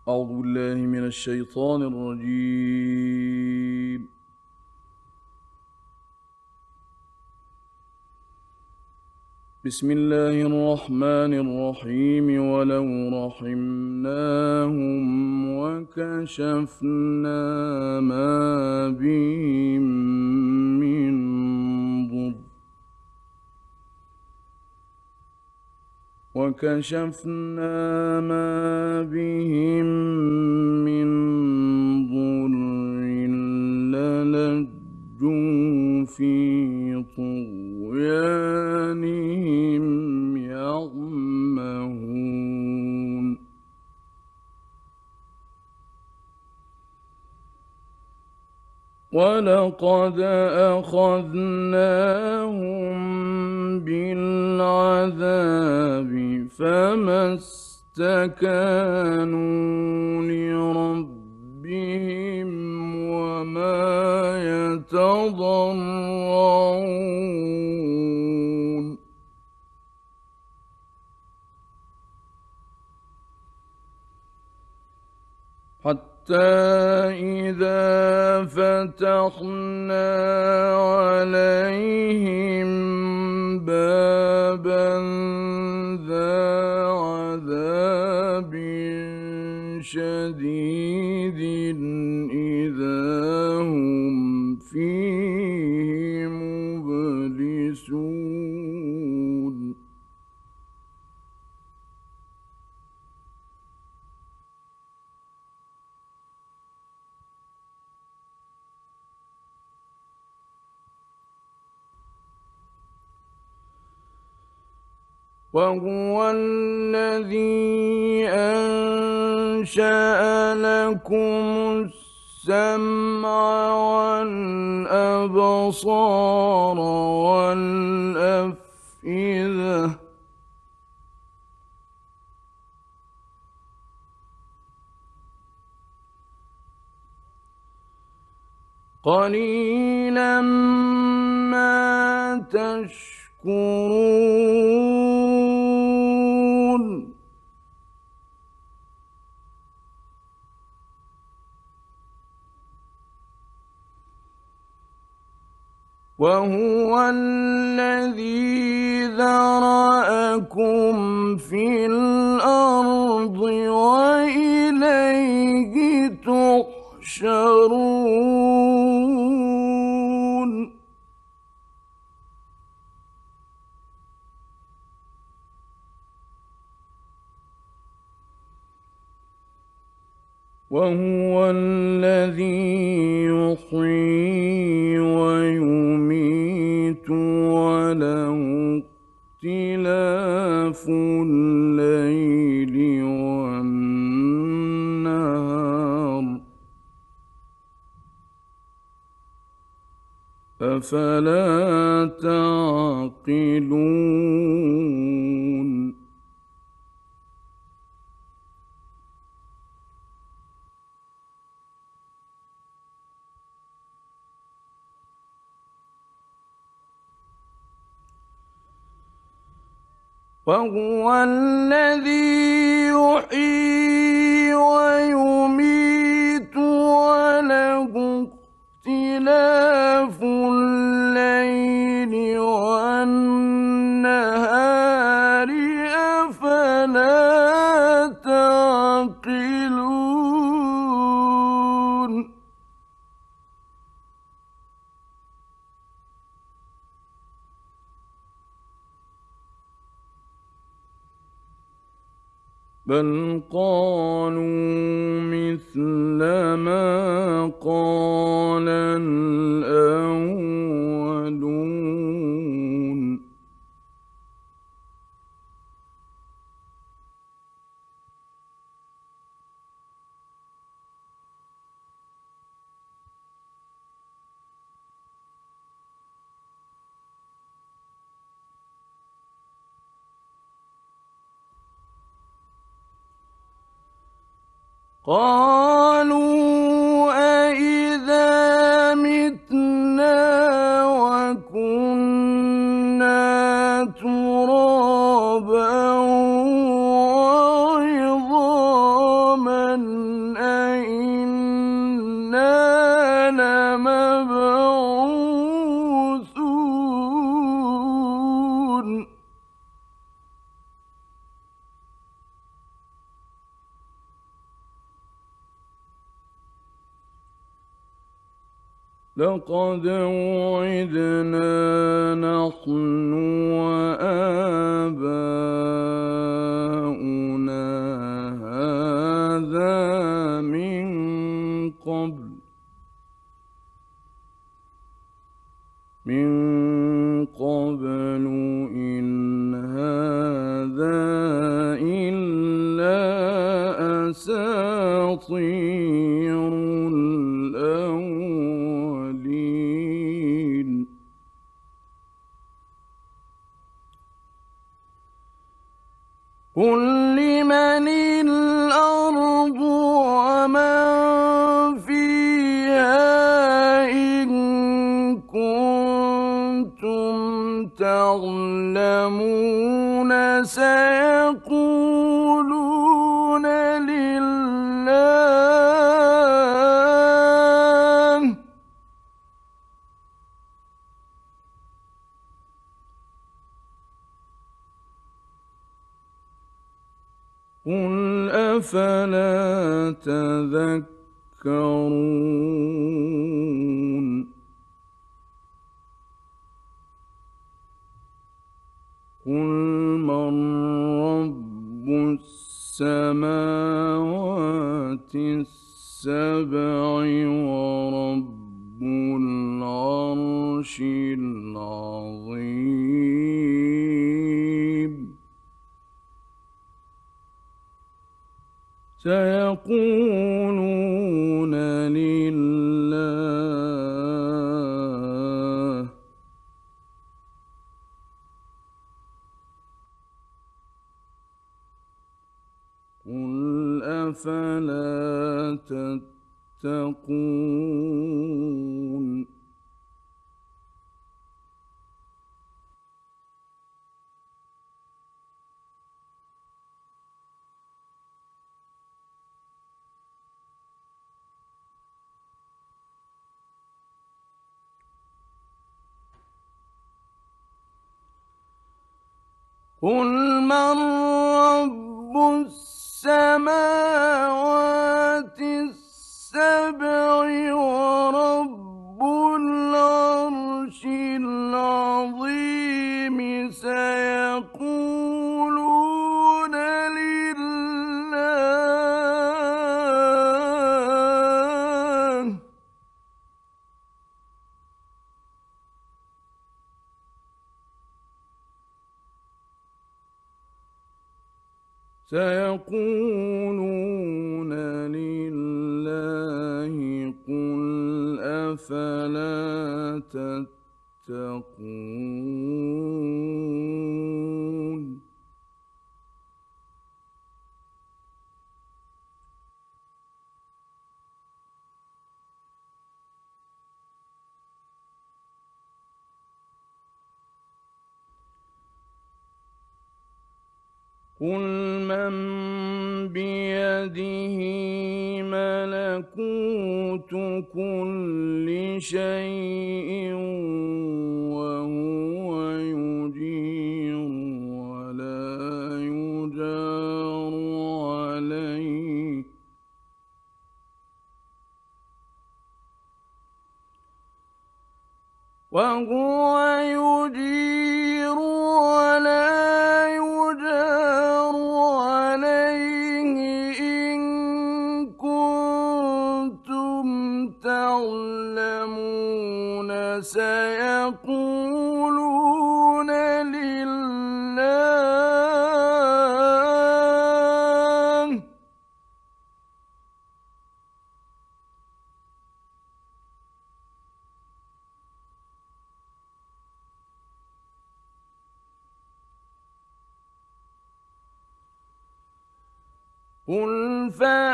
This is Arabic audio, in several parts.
أعوذ بالله من الشيطان الرجيم. بسم الله الرحمن الرحيم. ولو رحمناهم وكشفنا ما بهم من ضر للجوا في طغيانهم يعمهون. ولقد أخذناهم بالعذاب فما استكانوا لربهم وما يتضرعون. حتى إذا فتحنا عليهم بابا ذا عذاب شديد إذا هم فيه مبلسون. وهو الذي أنشأ لكم السمع والأبصار والأفئدة قليلا ما تشكرون. وهو الذي ذرأكم في الأرض وإليه تحشرون. وهو الذي يحيي ويميت وله اختلاف الليل والنهار أفلا تعقلون. وهو الذي يحيي ويميت وله اختلاف الليل والنهار أفلا تعقلون. بل قالوا مثل ما قال الأولون. قالوا أإذا متنا وكنا ترابا وعظاما لقد وعدنا نحن وآباؤنا هذا من قبل إن هذا إلا أساطير الأولين. قل لمن الأرض ومن فيها إن كنتم تعلمون سيقولون لله. قل أفلا تذكرون. قل من رب السماوات السبع ورب العرش العظيم. سيقولون لله. قل أفلا تتقون. قل من رب السماوات السبع ورب العرش العظيم. سيقولون لله. سيقولون لله. قل أفلا تتقون. قل من بيده ملكوت كل شيء وهو يجير ولا يجار عليه. وهو يجير ولا يجار عليه إن كنتم تعلمون. سيقولون لله. قل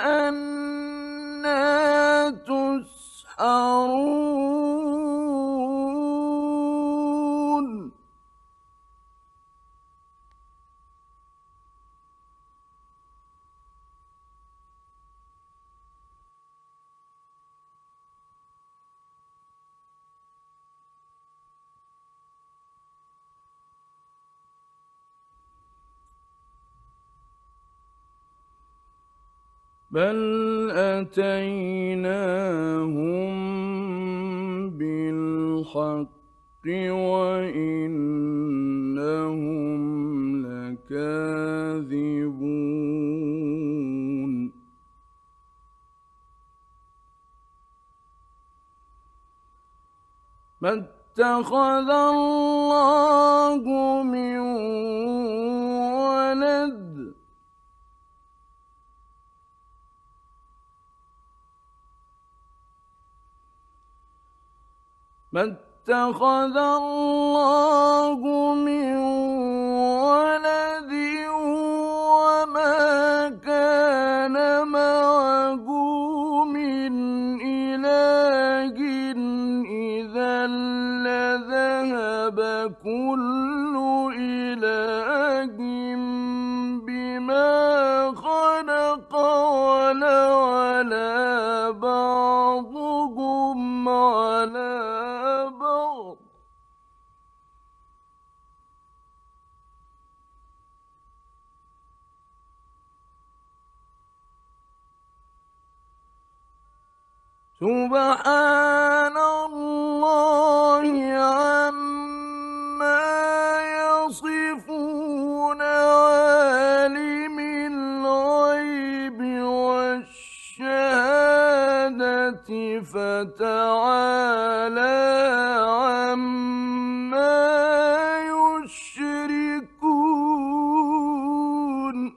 فأنى تسحرون. بل أتيناهم الحق وإنهم لكاذبون ما اتخذ الله من ولد ما اتخذ الله من ولد وما كان معه من إله إذا لذهب كل إله بما خلق ولا بعضهم على بعض سبحان الله عما يصفون عالم الغيب والشهادة فتعالى عما يشركون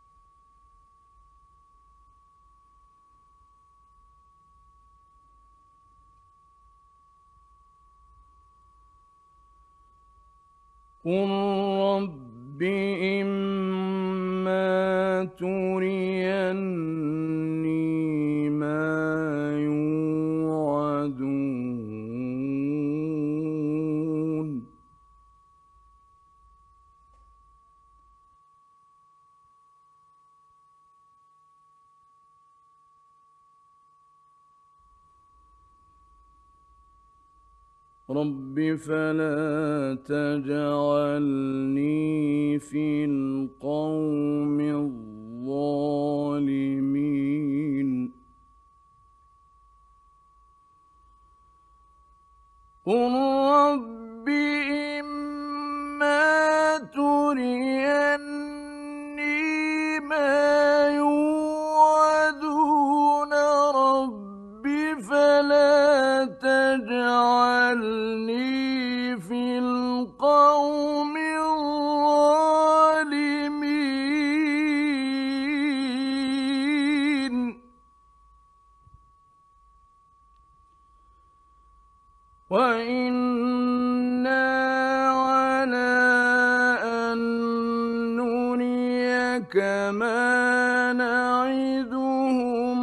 قل رب إما تريني ما يوعدون رب فلا تجعلني في القوم الظالمين قل رب إما تريني ما يوعدون رب فلا تجعلني في القوم الظالمين وإنا على أن نريك ما نعدهم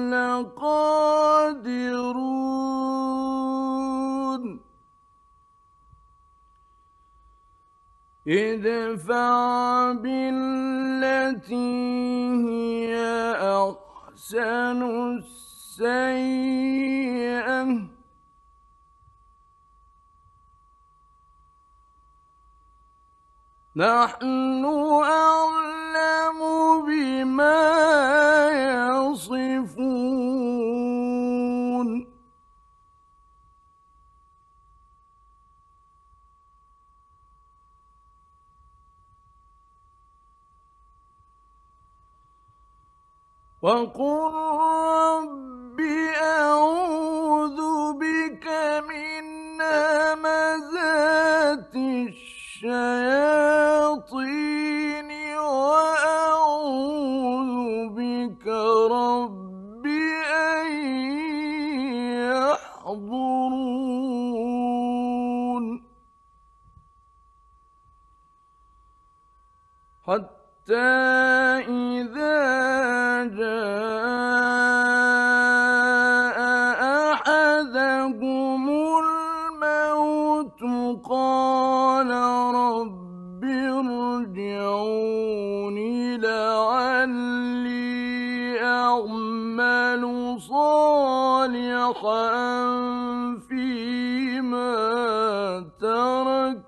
لقادرون ادفع بالتي هي أحسن السيئة نحن أعلم بما يصفون وقل رب أعوذ بك من همزات الشياطين وأعوذ بك رب أن يحضرون حتى إذا جاء أحدهم الموت قال رب ارجعون لعلي أعمل صالحا فيما تركت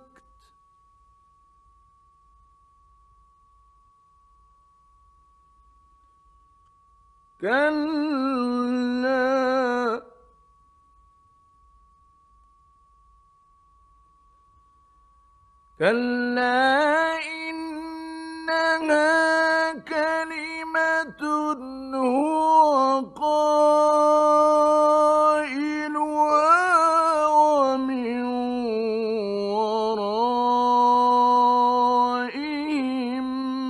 كلا كلا إنها كلمة هو قائلها ومن ورائهم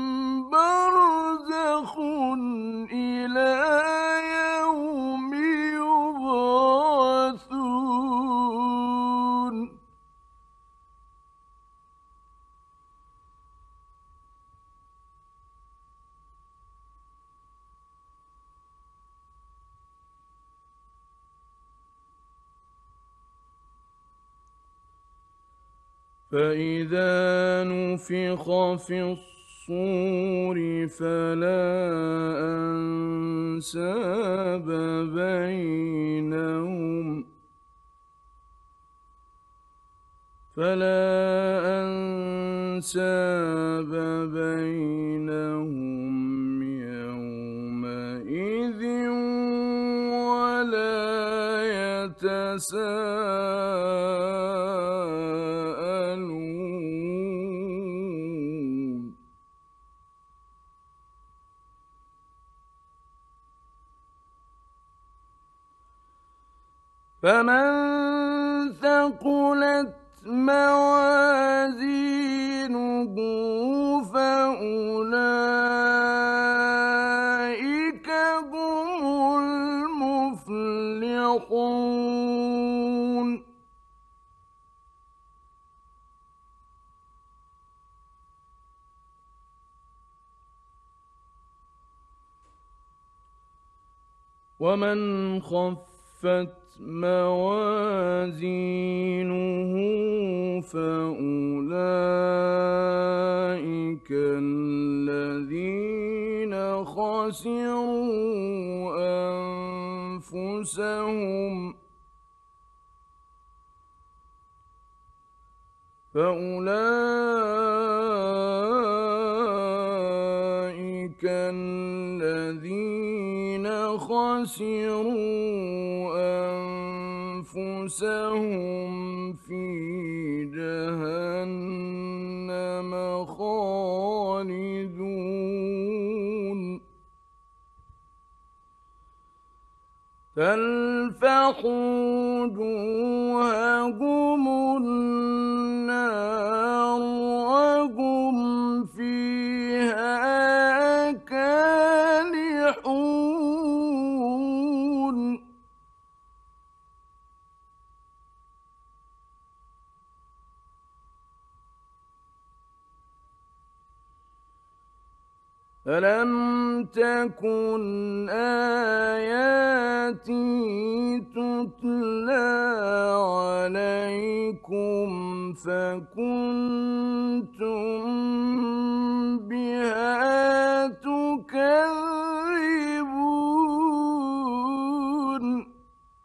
برزخ إلى يوم يبعثون فإذا نفخ في الصور أنساب بينهم فلا أنساب بينهم يومئذ ولا يتساءلون فمن ثقلت موازينه فأولئك هم المفلحون ومن خفت موازينه فأولئك الذين خسروا أنفسهم في جهنم خالدون تلفح وجوههم النار وهم فيها كالحون ألم تكن آياتي تتلى عليكم فكنتم بها تكذبون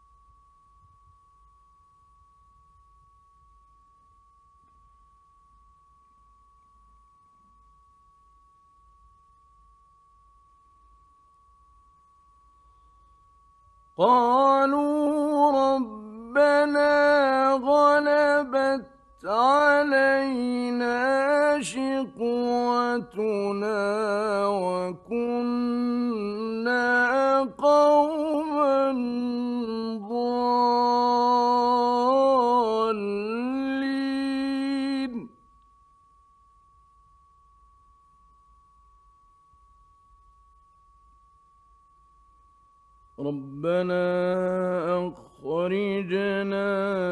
قالوا ربنا غلبت علينا شقوتنا وكنا قوما ضالين ربنا أخرجنا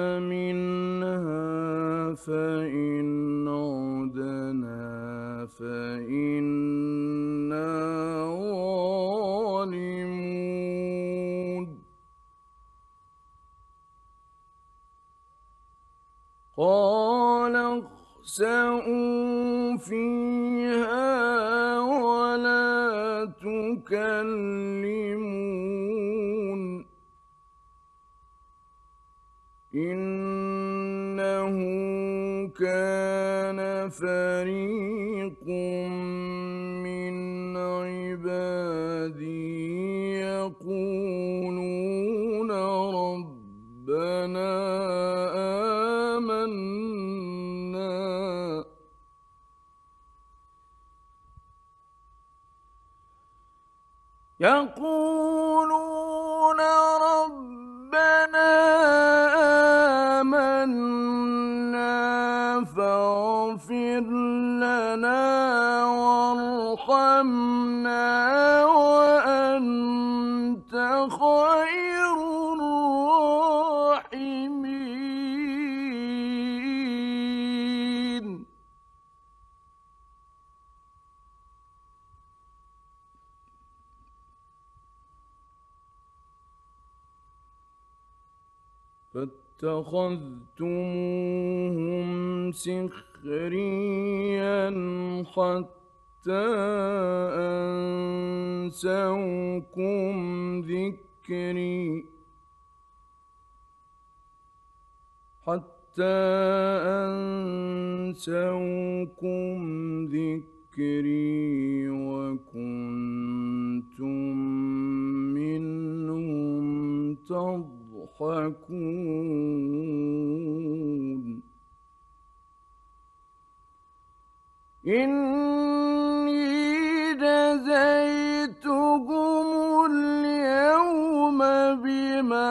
منها فإن عدنا فإنا ظالمون قال اخسئوا فيها ولا تكلمون إنه كان فريق من عبادي يقولون ربنا آمنا يقولون ربنا آمنا فاغفر لنا وارحمنا وأنت خير الراحمين. فاتخذتموهم سخريا حتى أنسوكم ذكري وكنتم منهم تضحكون. إني جزيتهم اليوم بما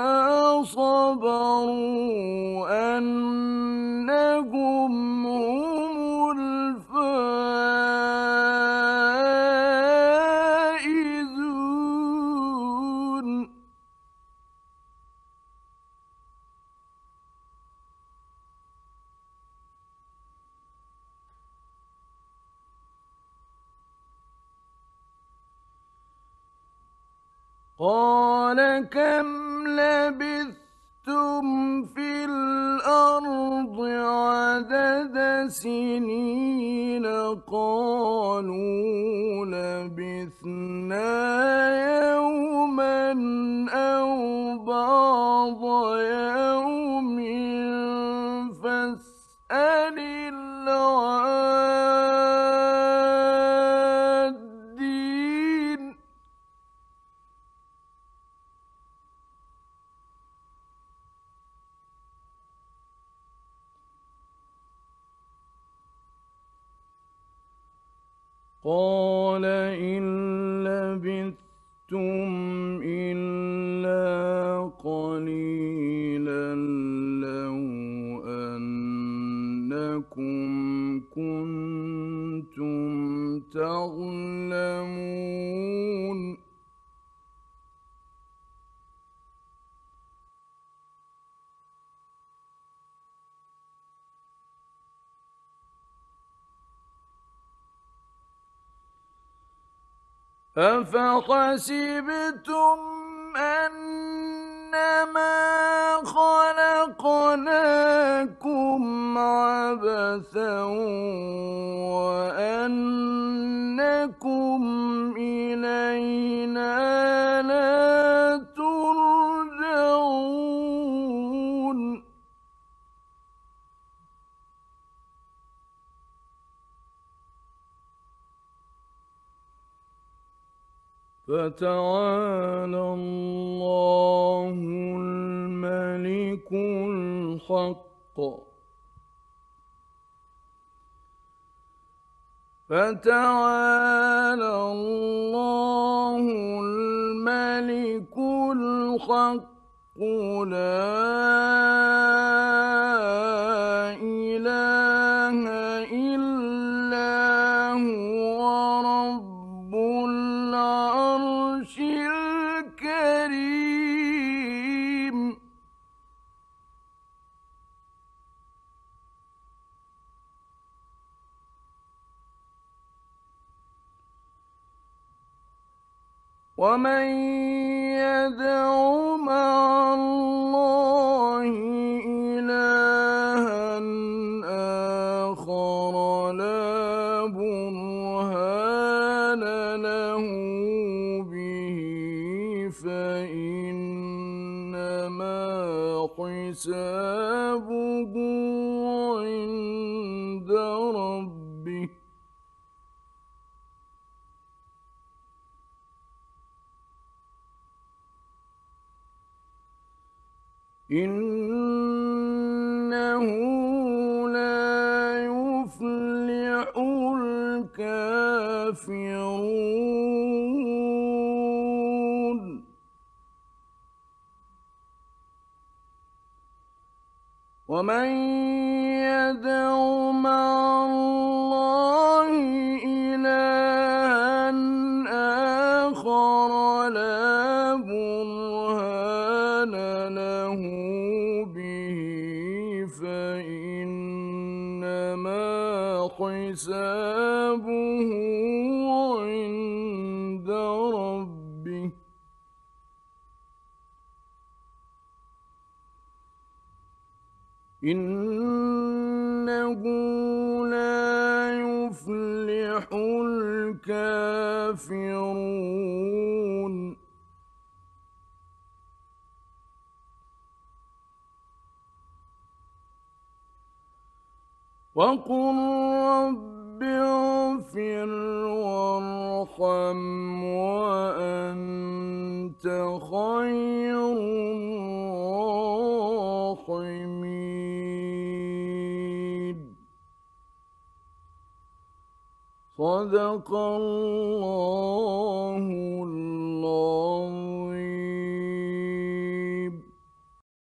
صبروا أنهم هم الفائزون. قال كم لبثتم في الأرض عدد سنين؟ قالوا لبثنا يوما أو بعض يوم فاسأل العادين. قال إن لبثتم إلا قليلا لو أنكم كنتم تعلمون. أفحسبتم أنما خلقناكم عبثا وأنكم إلينا لا ترجعون. فتعالى الله الملك الحق. فتعالى الله الملك الحق لا إله إلا هو رب العرش الكريم. ومن يدع مع الله إلها آخر لا برهان له به فإنما حسابه عند ربه. إنه لا يفلح الكافرون. ومن يدع مع الله إلها آخر لا برهان له به فإنما حسابه عند ربه إنه لا يفلح الكافرون وقل رب اغفر وارحم وأنت خير الراحمين صدق الله العظيم.